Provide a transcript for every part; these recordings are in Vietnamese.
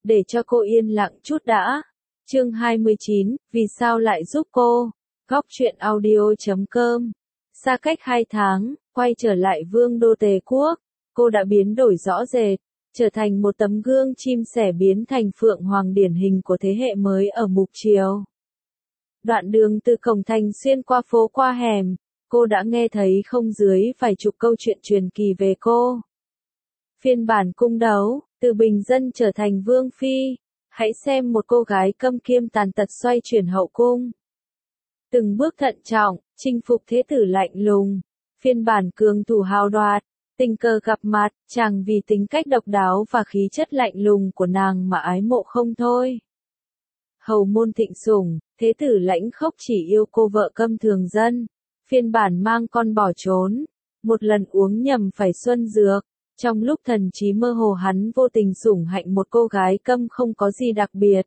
để cho cô yên lặng chút đã. Chương 29, vì sao lại giúp cô? Góc truyện audio.com. Xa cách 2 tháng, quay trở lại vương đô Tề Quốc, cô đã biến đổi rõ rệt, trở thành một tấm gương chim sẻ biến thành phượng hoàng điển hình của thế hệ mới ở Mục Triều. Đoạn đường từ cổng thành xuyên qua phố qua hẻm, cô đã nghe thấy không dưới vài chục câu chuyện truyền kỳ về cô. Phiên bản cung đấu, từ bình dân trở thành vương phi, hãy xem một cô gái câm kiêm tàn tật xoay chuyển hậu cung. Từng bước thận trọng, chinh phục thế tử lạnh lùng, phiên bản cường thủ hào đoạt, tình cờ gặp mặt, chàng vì tính cách độc đáo và khí chất lạnh lùng của nàng mà ái mộ không thôi. Hầu môn thịnh sủng, thế tử lãnh khốc chỉ yêu cô vợ câm thường dân, phiên bản mang con bỏ trốn, một lần uống nhầm phải xuân dược, trong lúc thần trí mơ hồ hắn vô tình sủng hạnh một cô gái câm không có gì đặc biệt.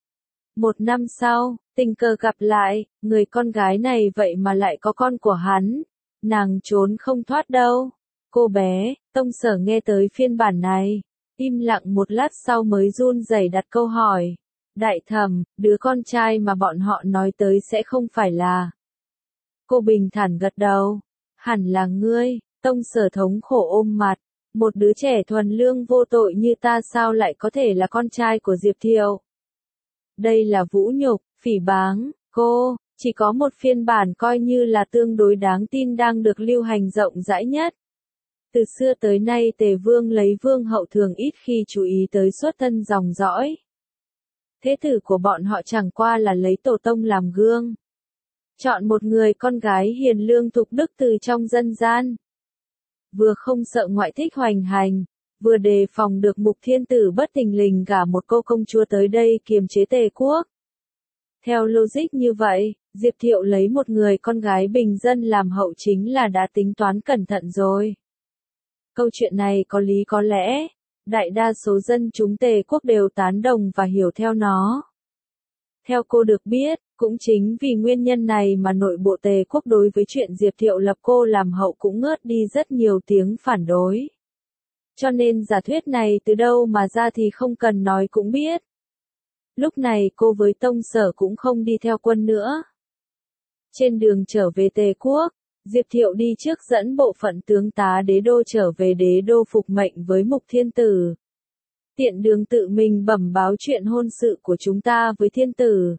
1 năm sau, tình cờ gặp lại, người con gái này vậy mà lại có con của hắn, nàng trốn không thoát đâu. Cô bé, Tông Sở nghe tới phiên bản này, im lặng một lát sau mới run rẩy đặt câu hỏi. Đại thẩm, đứa con trai mà bọn họ nói tới sẽ không phải là... Cô bình thản gật đầu. Hẳn là ngươi. Tông Sở thống khổ ôm mặt. Một đứa trẻ thuần lương vô tội như ta sao lại có thể là con trai của Diệp Thiệu? Đây là vũ nhục, phỉ báng. Cô, chỉ có một phiên bản coi như là tương đối đáng tin đang được lưu hành rộng rãi nhất. Từ xưa tới nay Tề Vương lấy vương hậu thường ít khi chú ý tới xuất thân dòng dõi. Thế tử của bọn họ chẳng qua là lấy tổ tông làm gương. Chọn một người con gái hiền lương thục đức từ trong dân gian. Vừa không sợ ngoại thích hoành hành, vừa đề phòng được Mục Thiên Tử bất thình lình gả một cô công chúa tới đây kiềm chế Tề Quốc. Theo logic như vậy, Diệp Thiệu lấy một người con gái bình dân làm hậu chính là đã tính toán cẩn thận rồi. Câu chuyện này có lý có lẽ, đại đa số dân chúng Tề Quốc đều tán đồng và hiểu theo nó. Theo cô được biết, cũng chính vì nguyên nhân này mà nội bộ Tề Quốc đối với chuyện Diệp Thiệu lập cô làm hậu cũng ngớt đi rất nhiều tiếng phản đối. Cho nên giả thuyết này từ đâu mà ra thì không cần nói cũng biết. Lúc này cô với Tông Sở cũng không đi theo quân nữa. Trên đường trở về Tề Quốc, Diệp Thiệu đi trước dẫn bộ phận tướng tá đế đô trở về đế đô phục mệnh với Mục Thiên Tử. Tiện đường tự mình bẩm báo chuyện hôn sự của chúng ta với Thiên Tử.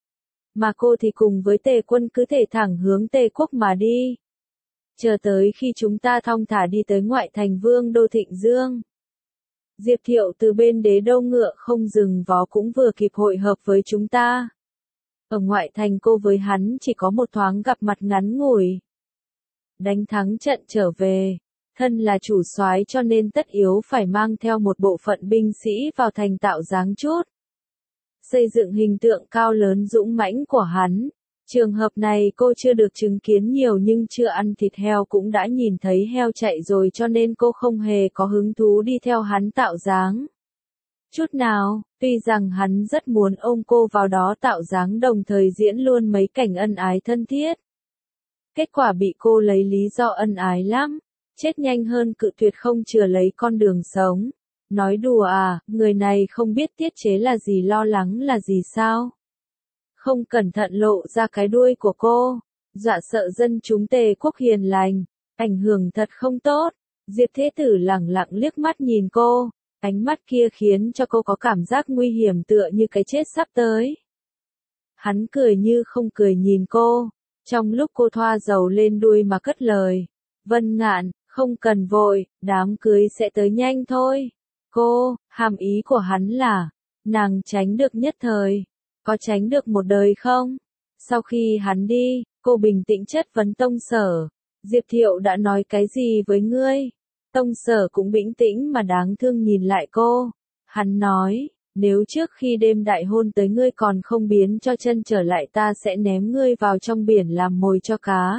Mà cô thì cùng với Tề quân cứ thể thẳng hướng Tề Quốc mà đi. Chờ tới khi chúng ta thong thả đi tới ngoại thành vương đô Thịnh Dương. Diệp Thiệu từ bên đế đô ngựa không dừng vó cũng vừa kịp hội hợp với chúng ta. Ở ngoại thành cô với hắn chỉ có một thoáng gặp mặt ngắn ngủi. Đánh thắng trận trở về, thân là chủ soái cho nên tất yếu phải mang theo một bộ phận binh sĩ vào thành tạo dáng chút. Xây dựng hình tượng cao lớn dũng mãnh của hắn. Trường hợp này cô chưa được chứng kiến nhiều nhưng chưa ăn thịt heo cũng đã nhìn thấy heo chạy rồi cho nên cô không hề có hứng thú đi theo hắn tạo dáng. Chút nào, tuy rằng hắn rất muốn ôm cô vào đó tạo dáng đồng thời diễn luôn mấy cảnh ân ái thân thiết. Kết quả bị cô lấy lý do ân ái lắm, chết nhanh hơn cự tuyệt không chừa lấy con đường sống. Nói đùa à, người này không biết tiết chế là gì lo lắng là gì sao? Không cẩn thận lộ ra cái đuôi của cô, dọa sợ dân chúng Tề Quốc hiền lành, ảnh hưởng thật không tốt. Diệp Thế Tử lẳng lặng liếc mắt nhìn cô, ánh mắt kia khiến cho cô có cảm giác nguy hiểm tựa như cái chết sắp tới. Hắn cười như không cười nhìn cô, trong lúc cô thoa dầu lên đuôi mà cất lời. Vân Ngạn, không cần vội, đám cưới sẽ tới nhanh thôi. Cô, hàm ý của hắn là, nàng tránh được nhất thời, có tránh được một đời không? Sau khi hắn đi, cô bình tĩnh chất vấn Tông Sở, Diệp Thiệu đã nói cái gì với ngươi? Tông Sở cũng bình tĩnh mà đáng thương nhìn lại cô. Hắn nói, nếu trước khi đêm đại hôn tới ngươi còn không biến cho chân trở lại ta sẽ ném ngươi vào trong biển làm mồi cho cá.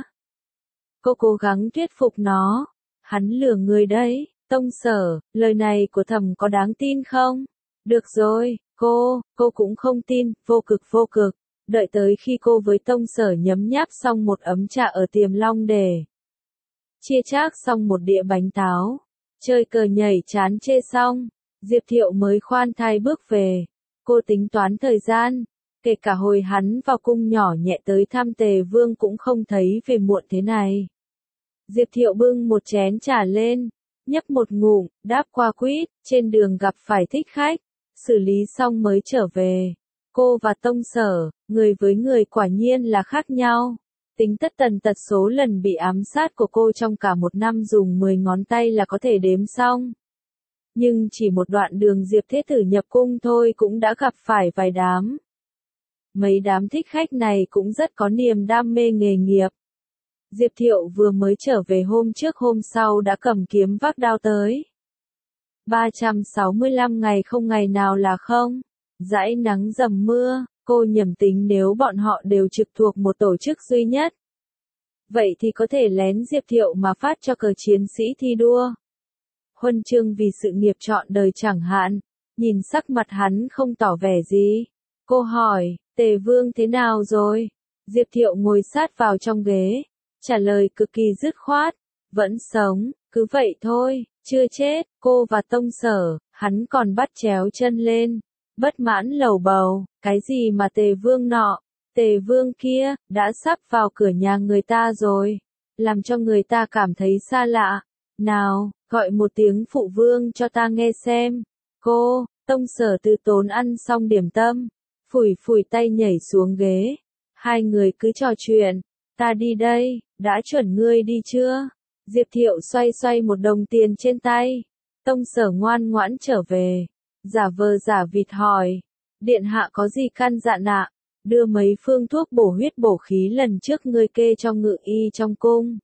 Cô cố gắng thuyết phục nó. Hắn lừa ngươi đấy, Tông Sở, lời này của thẩm có đáng tin không? Được rồi, cô cũng không tin, vô cực. Đợi tới khi cô với Tông Sở nhấm nháp xong một ấm trà ở Tiềm Long Đề. Chia chác xong một đĩa bánh táo. Chơi cờ nhảy chán chê xong. Diệp Thiệu mới khoan thai bước về. Cô tính toán thời gian, kể cả hồi hắn vào cung nhỏ nhẹ tới thăm Tề Vương cũng không thấy về muộn thế này. Diệp Thiệu bưng một chén trà lên, nhấp một ngụm, đáp qua quýt, trên đường gặp phải thích khách, xử lý xong mới trở về. Cô và Tông Sở, người với người quả nhiên là khác nhau. Tính tất tần tật số lần bị ám sát của cô trong cả một năm dùng 10 ngón tay là có thể đếm xong. Nhưng chỉ một đoạn đường Diệp Thế Tử nhập cung thôi cũng đã gặp phải vài đám. Mấy đám thích khách này cũng rất có niềm đam mê nghề nghiệp. Diệp Thiệu vừa mới trở về hôm trước hôm sau đã cầm kiếm vác đao tới. 365 ngày không ngày nào là không. Dãi nắng dầm mưa, cô nhầm tính nếu bọn họ đều trực thuộc một tổ chức duy nhất. Vậy thì có thể lén Diệp Thiệu mà phát cho cờ chiến sĩ thi đua. Huân chương vì sự nghiệp trọn đời chẳng hạn. Nhìn sắc mặt hắn không tỏ vẻ gì. Cô hỏi, Tề Vương thế nào rồi? Diệp Thiệu ngồi sát vào trong ghế. Trả lời cực kỳ dứt khoát. Vẫn sống, cứ vậy thôi, chưa chết. Cô và Tông Sở, hắn còn bắt chéo chân lên. Bất mãn lầu bầu, cái gì mà Tề Vương nọ, Tề Vương kia, đã sắp vào cửa nhà người ta rồi. Làm cho người ta cảm thấy xa lạ. Nào, gọi một tiếng phụ vương cho ta nghe xem. Cô, Tông Sở từ tốn ăn xong điểm tâm. Phủi phủi tay nhảy xuống ghế. Hai người cứ trò chuyện. Ta đi đây, đã chuẩn ngươi đi chưa? Diệp Thiệu xoay xoay một đồng tiền trên tay. Tông Sở ngoan ngoãn trở về. Giả vờ giả vịt hỏi. Điện hạ có gì căn dặn ạ? Đưa mấy phương thuốc bổ huyết bổ khí lần trước ngươi kê cho ngự y trong cung.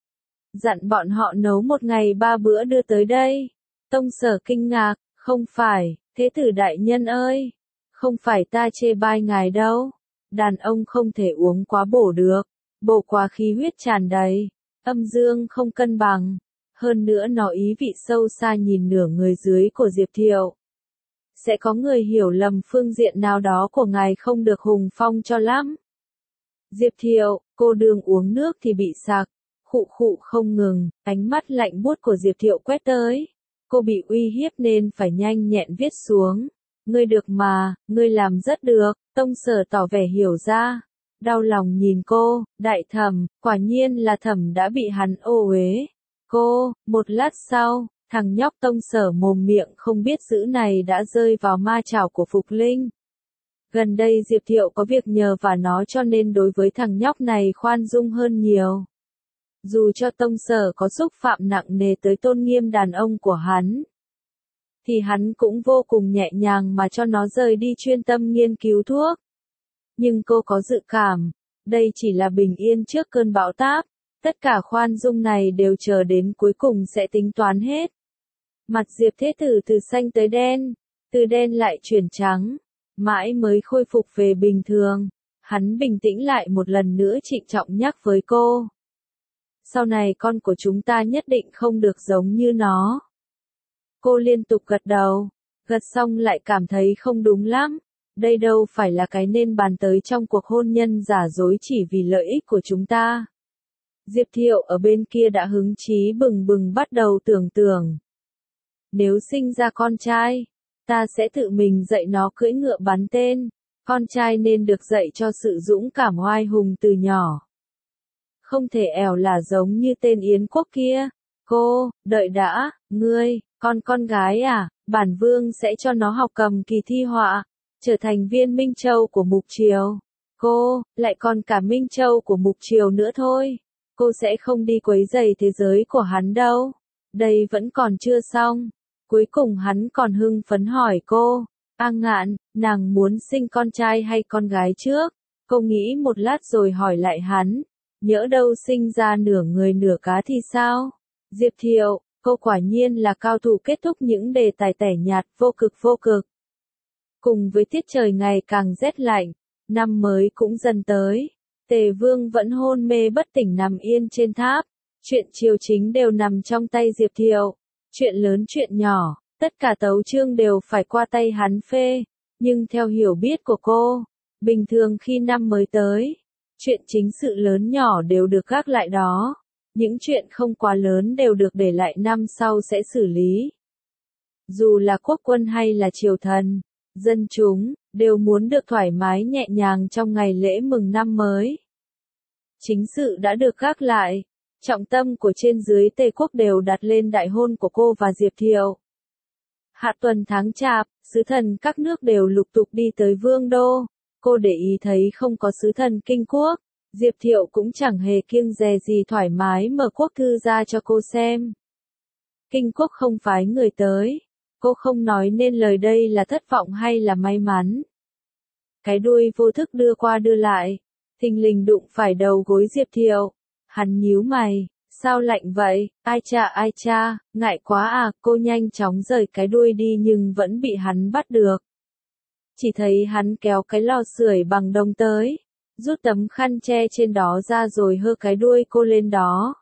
Dặn bọn họ nấu một ngày 3 bữa đưa tới đây. Tông Sở kinh ngạc. Không phải, Thế Tử đại nhân ơi. Không phải ta chê bai ngài đâu. Đàn ông không thể uống quá bổ được. Bổ quá khí huyết tràn đầy. Âm dương không cân bằng. Hơn nữa nó ý vị sâu xa nhìn nửa người dưới của Diệp Thiệu. Sẽ có người hiểu lầm phương diện nào đó của ngài không được hùng phong cho lắm. Diệp Thiệu, cô đường uống nước thì bị sặc. Khụ khụ không ngừng, ánh mắt lạnh buốt của Diệp Thiệu quét tới. Cô bị uy hiếp nên phải nhanh nhẹn viết xuống. Ngươi được mà, ngươi làm rất được. Tông Sở tỏ vẻ hiểu ra. Đau lòng nhìn cô, đại thẩm, quả nhiên là thẩm đã bị hắn ô uế. Cô, một lát sau, thằng nhóc Tông Sở mồm miệng không biết giữ này đã rơi vào ma chảo của Phục Linh. Gần đây Diệp Thiệu có việc nhờ và nó cho nên đối với thằng nhóc này khoan dung hơn nhiều. Dù cho Tông Sở có xúc phạm nặng nề tới tôn nghiêm đàn ông của hắn, thì hắn cũng vô cùng nhẹ nhàng mà cho nó rời đi chuyên tâm nghiên cứu thuốc. Nhưng cô có dự cảm, đây chỉ là bình yên trước cơn bão táp. Tất cả khoan dung này đều chờ đến cuối cùng sẽ tính toán hết. Mặt Diệp Thế Tử từ xanh tới đen, từ đen lại chuyển trắng, mãi mới khôi phục về bình thường. Hắn bình tĩnh lại một lần nữa trịnh trọng nhắc với cô. Sau này con của chúng ta nhất định không được giống như nó. Cô liên tục gật đầu, gật xong lại cảm thấy không đúng lắm. Đây đâu phải là cái nên bàn tới trong cuộc hôn nhân giả dối chỉ vì lợi ích của chúng ta. Diệp Thiệu ở bên kia đã hứng chí bừng bừng bắt đầu tưởng tượng. Nếu sinh ra con trai, ta sẽ tự mình dạy nó cưỡi ngựa bắn tên. Con trai nên được dạy cho sự dũng cảm oai hùng từ nhỏ. Không thể ẻo là giống như tên Yến Quốc kia. Cô, đợi đã, ngươi, con gái à, bản vương sẽ cho nó học cầm kỳ thi họa, trở thành viên Minh Châu của Mục Triều. Cô, lại còn cả Minh Châu của Mục Triều nữa thôi. Cô sẽ không đi quấy rầy thế giới của hắn đâu. Đây vẫn còn chưa xong. Cuối cùng hắn còn hưng phấn hỏi cô. A Ngạn, nàng muốn sinh con trai hay con gái trước? Cô nghĩ một lát rồi hỏi lại hắn. Nhỡ đâu sinh ra nửa người nửa cá thì sao? Diệp Thiệu, cô quả nhiên là cao thủ kết thúc những đề tài tẻ nhạt vô cực. Cùng với tiết trời ngày càng rét lạnh, năm mới cũng dần tới. Tề Vương vẫn hôn mê bất tỉnh nằm yên trên tháp. Chuyện triều chính đều nằm trong tay Diệp Thiệu. Chuyện lớn chuyện nhỏ, tất cả tấu chương đều phải qua tay hắn phê. Nhưng theo hiểu biết của cô, bình thường khi năm mới tới, chuyện chính sự lớn nhỏ đều được gác lại đó. Những chuyện không quá lớn đều được để lại năm sau sẽ xử lý. Dù là quốc quân hay là triều thần, dân chúng, đều muốn được thoải mái nhẹ nhàng trong ngày lễ mừng năm mới. Chính sự đã được gác lại, trọng tâm của trên dưới Tề quốc đều đặt lên đại hôn của cô và Diệp Thiệu. Hạ tuần tháng Chạp, sứ thần các nước đều lục tục đi tới Vương đô, cô để ý thấy không có sứ thần Kinh quốc, Diệp Thiệu cũng chẳng hề kiêng dè gì thoải mái mở quốc thư ra cho cô xem. Kinh quốc không phái người tới, cô không nói nên lời đây là thất vọng hay là may mắn. Cái đuôi vô thức đưa qua đưa lại, thình lình đụng phải đầu gối Diệp Thiệu. Hắn nhíu mày, sao lạnh vậy, ai cha, ngại quá à, cô nhanh chóng rời cái đuôi đi nhưng vẫn bị hắn bắt được. Chỉ thấy hắn kéo cái lò sưởi bằng đồng tới, rút tấm khăn che trên đó ra rồi hơ cái đuôi cô lên đó.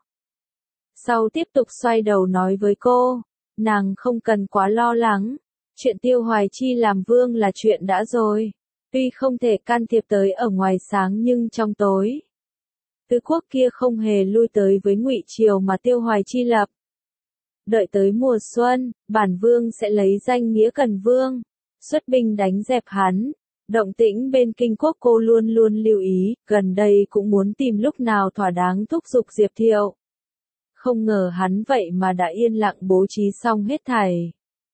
Sau tiếp tục xoay đầu nói với cô, nàng không cần quá lo lắng, chuyện Tiêu Hoài Chi làm vương là chuyện đã rồi, tuy không thể can thiệp tới ở ngoài sáng nhưng trong tối. Tứ quốc kia không hề lui tới với Ngụy triều mà Tiêu Hoài Chi lập. Đợi tới mùa xuân, bản vương sẽ lấy danh nghĩa Cần Vương, xuất binh đánh dẹp hắn. Động tĩnh bên Kinh quốc cô luôn luôn lưu ý, gần đây cũng muốn tìm lúc nào thỏa đáng thúc giục Diệp Thiệu. Không ngờ hắn vậy mà đã yên lặng bố trí xong hết thảy.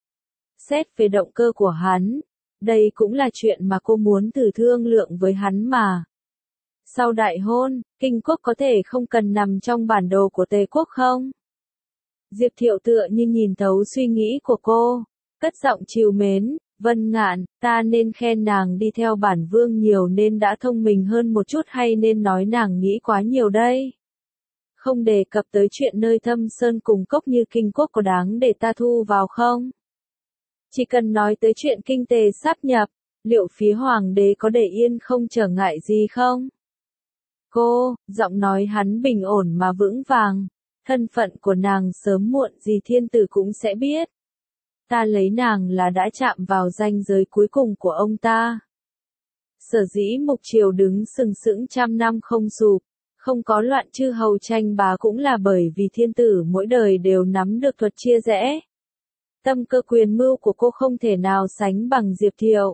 Xét về động cơ của hắn, đây cũng là chuyện mà cô muốn thử thương lượng với hắn mà. Sau đại hôn, Kinh quốc có thể không cần nằm trong bản đồ của Tề quốc không? Diệp Thiệu tựa như nhìn thấu suy nghĩ của cô, cất giọng trìu mến, Vân Ngạn, ta nên khen nàng đi theo bản vương nhiều nên đã thông minh hơn một chút hay nên nói nàng nghĩ quá nhiều đây? Không đề cập tới chuyện nơi thâm sơn cùng cốc như Kinh quốc có đáng để ta thu vào không? Chỉ cần nói tới chuyện kinh Tề sáp nhập, liệu phía hoàng đế có để yên không trở ngại gì không? Cô, giọng nói hắn bình ổn mà vững vàng, thân phận của nàng sớm muộn gì thiên tử cũng sẽ biết. Ta lấy nàng là đã chạm vào ranh giới cuối cùng của ông ta. Sở dĩ Mục triều đứng sừng sững trăm năm không sụp, không có loạn chư hầu tranh bá cũng là bởi vì thiên tử mỗi đời đều nắm được thuật chia rẽ. Tâm cơ quyền mưu của cô không thể nào sánh bằng Diệp Thiệu.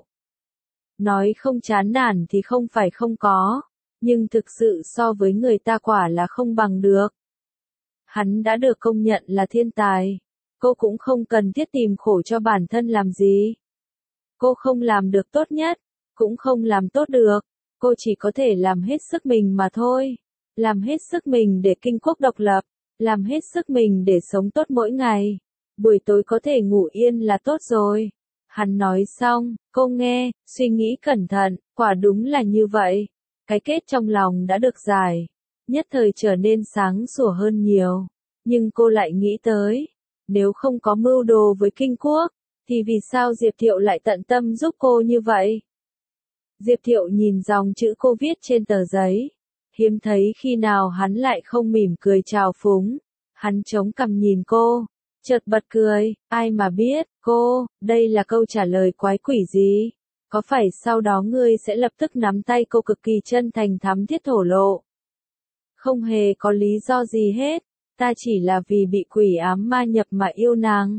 Nói không chán nản thì không phải không có, nhưng thực sự so với người ta quả là không bằng được. Hắn đã được công nhận là thiên tài, cô cũng không cần thiết tìm khổ cho bản thân làm gì. Cô không làm được tốt nhất, cũng không làm tốt được, cô chỉ có thể làm hết sức mình mà thôi. Làm hết sức mình để Kinh quốc độc lập, làm hết sức mình để sống tốt mỗi ngày. Buổi tối có thể ngủ yên là tốt rồi. Hắn nói xong, cô nghe, suy nghĩ cẩn thận, quả đúng là như vậy. Cái kết trong lòng đã được giải, nhất thời trở nên sáng sủa hơn nhiều. Nhưng cô lại nghĩ tới, nếu không có mưu đồ với Kinh quốc, thì vì sao Diệp Thiệu lại tận tâm giúp cô như vậy? Diệp Thiệu nhìn dòng chữ cô viết trên tờ giấy. Hiếm thấy khi nào hắn lại không mỉm cười chào phúng. Hắn chống cằm nhìn cô, chợt bật cười, ai mà biết, cô, đây là câu trả lời quái quỷ gì? Có phải sau đó ngươi sẽ lập tức nắm tay cô cực kỳ chân thành thắm thiết thổ lộ? Không hề có lý do gì hết, ta chỉ là vì bị quỷ ám ma nhập mà yêu nàng.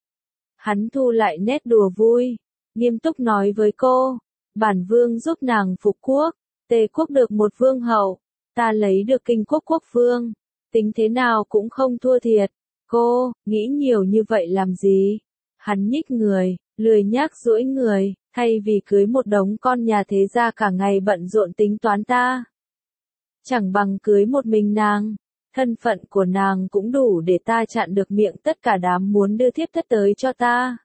Hắn thu lại nét đùa vui, nghiêm túc nói với cô, bản vương giúp nàng phục quốc, Tề quốc được một vương hậu, ta lấy được Kinh quốc quốc vương, tính thế nào cũng không thua thiệt. Cô, nghĩ nhiều như vậy làm gì? Hắn nhích người, lười nhác duỗi người, thay vì cưới một đống con nhà thế gia cả ngày bận rộn tính toán ta. Chẳng bằng cưới một mình nàng, thân phận của nàng cũng đủ để ta chặn được miệng tất cả đám muốn đưa thiếp thất tới cho ta.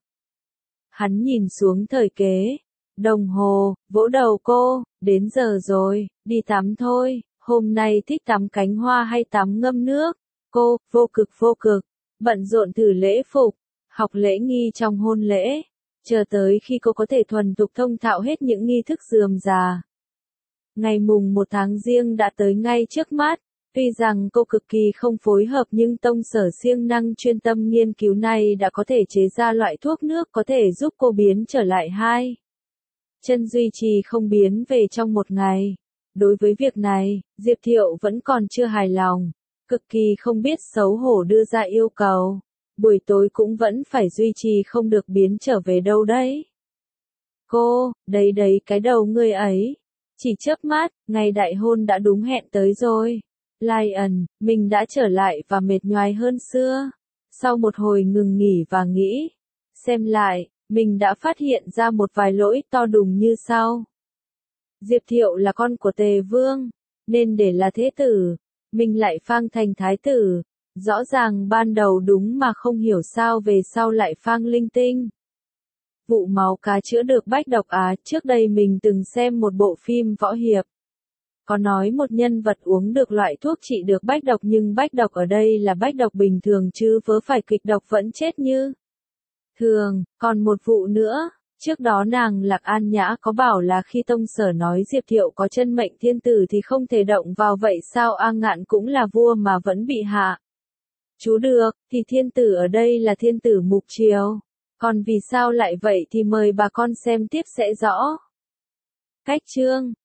Hắn nhìn xuống thời kế, đồng hồ, vỗ đầu cô, đến giờ rồi, đi tắm thôi, hôm nay thích tắm cánh hoa hay tắm ngâm nước? Cô, vô cực, bận rộn thử lễ phục, học lễ nghi trong hôn lễ, chờ tới khi cô có thể thuần thục thông thạo hết những nghi thức rườm rà. Ngày mùng 1 tháng Giêng đã tới ngay trước mắt, tuy rằng cô cực kỳ không phối hợp nhưng tông sở siêng năng chuyên tâm nghiên cứu này đã có thể chế ra loại thuốc nước có thể giúp cô biến trở lại hai chân duy trì không biến về trong một ngày. Đối với việc này, Diệp Thiệu vẫn còn chưa hài lòng, cực kỳ không biết xấu hổ đưa ra yêu cầu. buổi tối cũng vẫn phải duy trì không được biến trở về đâu đấy. Cô, đấy đấy cái đầu ngươi ấy. Chỉ chớp mắt, ngày đại hôn đã đúng hẹn tới rồi. Lion, mình đã trở lại và mệt nhoài hơn xưa. Sau một hồi ngừng nghỉ và nghĩ, xem lại, mình đã phát hiện ra một vài lỗi to đùng như sau. Diệp Thiệu là con của Tề Vương, nên để là thế tử, mình lại phang thành thái tử. Rõ ràng ban đầu đúng mà không hiểu sao về sau lại phang linh tinh. Vụ máu cá chữa được bách độc á, trước đây mình từng xem một bộ phim võ hiệp. Có nói một nhân vật uống được loại thuốc trị được bách độc nhưng bách độc ở đây là bách độc bình thường chứ vớ phải kịch độc vẫn chết như thường. Còn một vụ nữa, trước đó nàng Lạc An Nhã có bảo là khi Tông Sở nói Diệp Thiệu có chân mệnh thiên tử thì không thể động vào, vậy sao A Ngạn cũng là vua mà vẫn bị hạ? Chú được, thì thiên tử ở đây là thiên tử Mục Triều. Còn vì sao lại vậy thì mời bà con xem tiếp sẽ rõ. Cách chương